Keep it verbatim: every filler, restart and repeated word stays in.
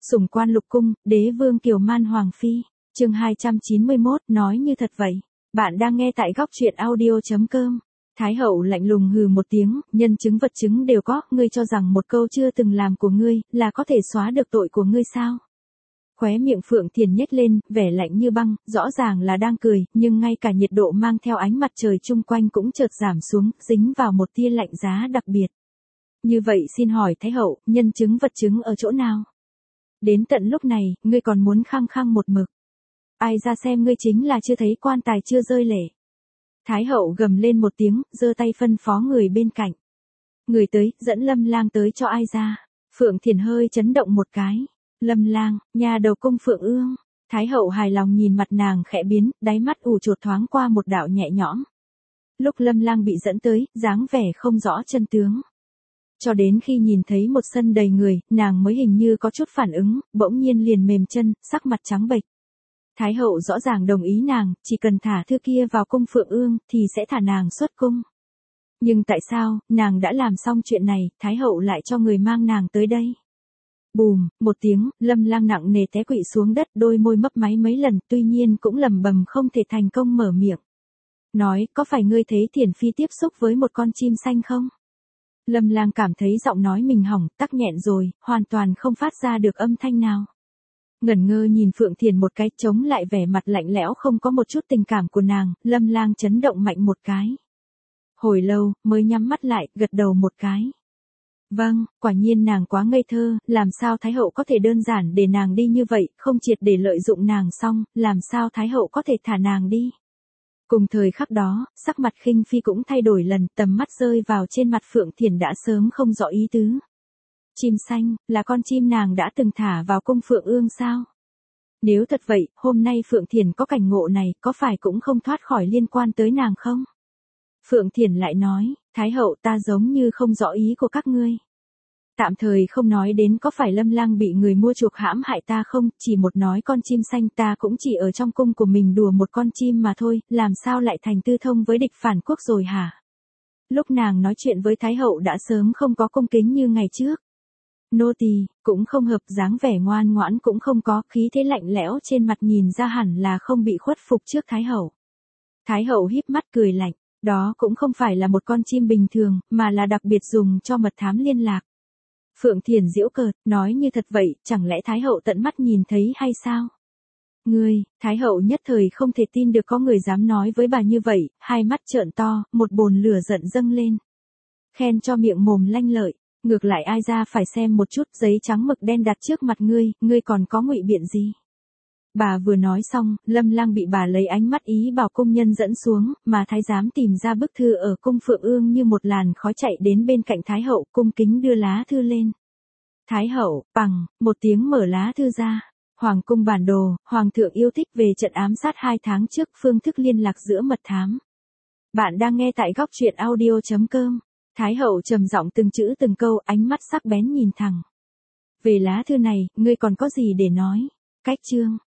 Sủng quan lục cung, đế vương Kiều Man Hoàng Phi. Chương hai trăm chín mươi mốt, nói như thật vậy. Bạn đang nghe tại góc truyện audio chấm com. Thái hậu lạnh lùng hừ một tiếng, nhân chứng vật chứng đều có, ngươi cho rằng một câu chưa từng làm của ngươi, là có thể xóa được tội của ngươi sao? Khóe miệng Phượng Thiền nhếch lên, vẻ lạnh như băng, rõ ràng là đang cười, nhưng ngay cả nhiệt độ mang theo ánh mặt trời chung quanh cũng chợt giảm xuống, dính vào một tia lạnh giá đặc biệt. Như vậy xin hỏi Thái hậu, nhân chứng vật chứng ở chỗ nào? Đến tận lúc này, ngươi còn muốn khăng khăng một mực. Ai ra xem ngươi chính là chưa thấy quan tài chưa rơi lệ. Thái hậu gầm lên một tiếng, giơ tay phân phó người bên cạnh. Người tới, dẫn Lâm Lang tới cho ai ra. Phượng Thiền hơi chấn động một cái. Lâm Lang, nhà đầu cung Phượng Ương. Thái hậu hài lòng nhìn mặt nàng khẽ biến, đáy mắt ủ chột thoáng qua một đạo nhẹ nhõm. Lúc Lâm Lang bị dẫn tới, dáng vẻ không rõ chân tướng. Cho đến khi nhìn thấy một sân đầy người, nàng mới hình như có chút phản ứng, bỗng nhiên liền mềm chân, sắc mặt trắng bệch. Thái hậu rõ ràng đồng ý nàng, chỉ cần thả thư kia vào cung Phượng Ương, thì sẽ thả nàng xuất cung. Nhưng tại sao, nàng đã làm xong chuyện này, Thái hậu lại cho người mang nàng tới đây? Bùm, một tiếng, Lâm Lang nặng nề té quỵ xuống đất, đôi môi mấp máy mấy lần, tuy nhiên cũng lẩm bẩm không thể thành công mở miệng. Nói, có phải ngươi thấy Thiền Phi tiếp xúc với một con chim xanh không? Lâm Lang cảm thấy giọng nói mình hỏng, tắc nghẹn rồi, hoàn toàn không phát ra được âm thanh nào. Ngẩn ngơ nhìn Phượng Thiền một cái, chống lại vẻ mặt lạnh lẽo không có một chút tình cảm của nàng, Lâm Lang chấn động mạnh một cái. Hồi lâu, mới nhắm mắt lại, gật đầu một cái. Vâng, quả nhiên nàng quá ngây thơ, làm sao Thái hậu có thể đơn giản để nàng đi như vậy, không triệt để lợi dụng nàng xong, làm sao Thái hậu có thể thả nàng đi. Cùng thời khắc đó, sắc mặt Khinh Phi cũng thay đổi lần, tầm mắt rơi vào trên mặt Phượng Thiền đã sớm không rõ ý tứ. Chim xanh, là con chim nàng đã từng thả vào cung Phượng Ương sao? Nếu thật vậy, hôm nay Phượng Thiền có cảnh ngộ này, có phải cũng không thoát khỏi liên quan tới nàng không? Phượng Thiền lại nói, Thái hậu ta giống như không rõ ý của các ngươi. Tạm thời không nói đến có phải Lâm Lang bị người mua chuộc hãm hại ta không, chỉ một nói con chim xanh ta cũng chỉ ở trong cung của mình đùa một con chim mà thôi, làm sao lại thành tư thông với địch phản quốc rồi hả? Lúc nàng nói chuyện với Thái hậu đã sớm không có cung kính như ngày trước. Nô tỳ cũng không hợp, dáng vẻ ngoan ngoãn cũng không có, khí thế lạnh lẽo trên mặt nhìn ra hẳn là không bị khuất phục trước Thái hậu. Thái hậu híp mắt cười lạnh, đó cũng không phải là một con chim bình thường, mà là đặc biệt dùng cho mật thám liên lạc. Phượng Thiền giễu cợt, nói như thật vậy, chẳng lẽ Thái hậu tận mắt nhìn thấy hay sao? Ngươi, Thái hậu nhất thời không thể tin được có người dám nói với bà như vậy, hai mắt trợn to, một bồn lửa giận dâng lên. Khen cho miệng mồm lanh lợi, ngược lại ai ra phải xem một chút giấy trắng mực đen đặt trước mặt ngươi, ngươi còn có ngụy biện gì? Bà vừa nói xong, Lâm Lang bị bà lấy ánh mắt ý bảo cung nhân dẫn xuống, mà thái giám tìm ra bức thư ở cung Phượng Ương như một làn khói chạy đến bên cạnh Thái hậu, cung kính đưa lá thư lên. Thái hậu, bằng, một tiếng mở lá thư ra. Hoàng cung bản đồ, Hoàng thượng yêu thích về trận ám sát hai tháng trước, phương thức liên lạc giữa mật thám. Bạn đang nghe tại góc truyện audio chấm com. Thái hậu trầm giọng từng chữ từng câu, ánh mắt sắc bén nhìn thẳng. Về lá thư này, ngươi còn có gì để nói? Cách chương,